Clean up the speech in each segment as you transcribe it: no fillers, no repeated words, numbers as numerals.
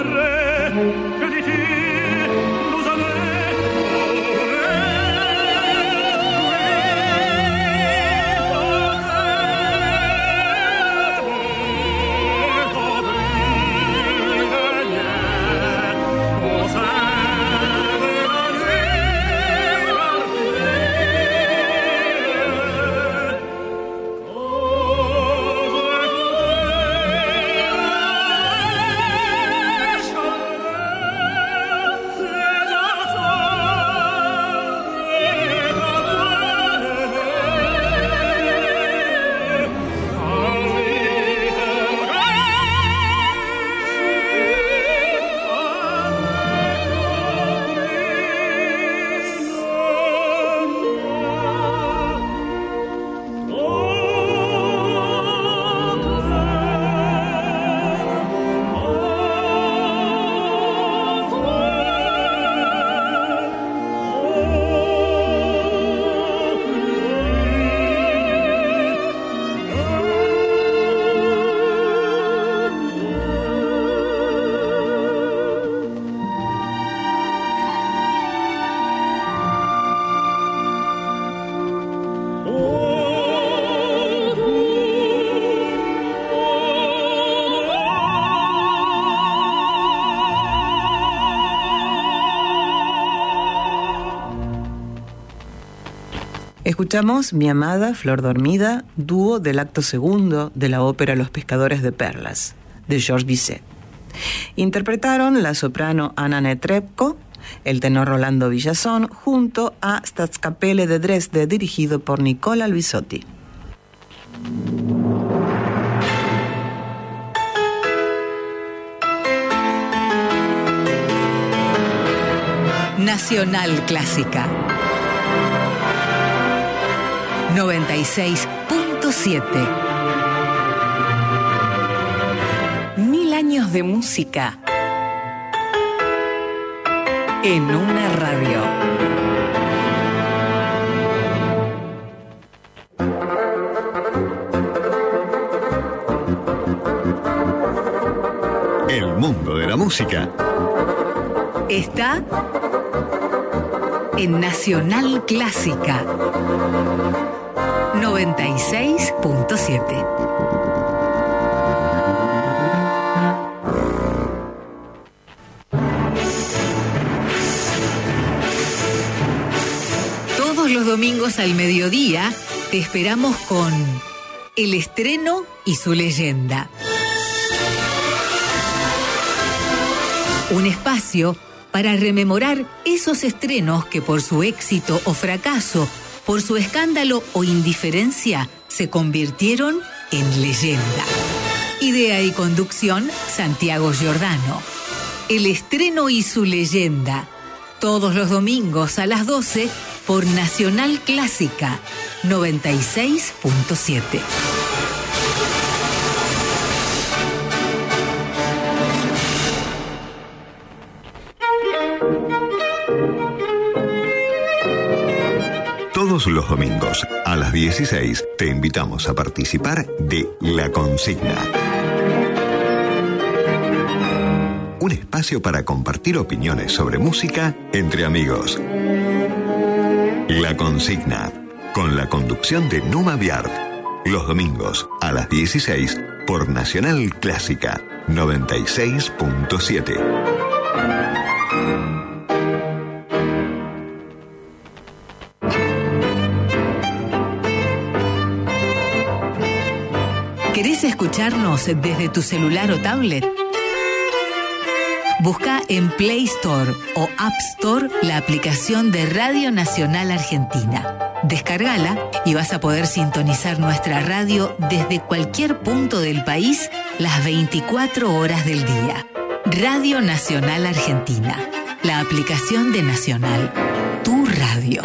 Escuchamos Mi amada Flor dormida, dúo del acto segundo de la ópera Los pescadores de perlas, de Georges Bizet. Interpretaron la soprano Anna Netrebko, el tenor Rolando Villazón, junto a Staatskapelle de Dresde, dirigido por Nicola Luisotti. Nacional Clásica 96.7. 1000 años de música en una radio. El mundo de la música está en Nacional Clásica 96.7. Todos los domingos al mediodía te esperamos con El estreno y su leyenda. Un espacio para rememorar esos estrenos que por su éxito o fracaso, por su escándalo o indiferencia, se convirtieron en leyenda. Idea y conducción, Santiago Giordano. El estreno y su leyenda, todos los domingos a las 12 por Nacional Clásica 96.7. Todos los domingos a las 16 te invitamos a participar de La Consigna. Un espacio para compartir opiniones sobre música entre amigos. La Consigna, con la conducción de Numa Biard. Los domingos a las 16 por Nacional Clásica 96.7. ¿Querés escucharnos desde tu celular o tablet? Busca en Play Store o App Store la aplicación de Radio Nacional Argentina. Descárgala y vas a poder sintonizar nuestra radio desde cualquier punto del país las 24 horas del día. Radio Nacional Argentina, la aplicación de Nacional, tu radio.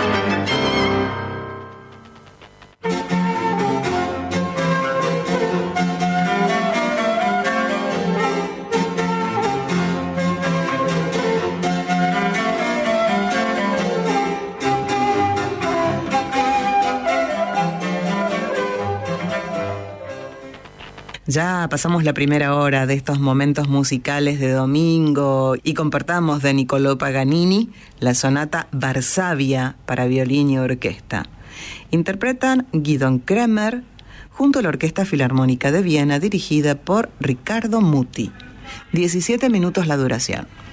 Ya pasamos la primera hora de estos momentos musicales de domingo y compartamos de Niccolò Paganini la sonata Varsavia para violín y orquesta. Interpretan Gidon Kremer junto a la Orquesta Filarmónica de Viena dirigida por Riccardo Muti. 17 minutos la duración.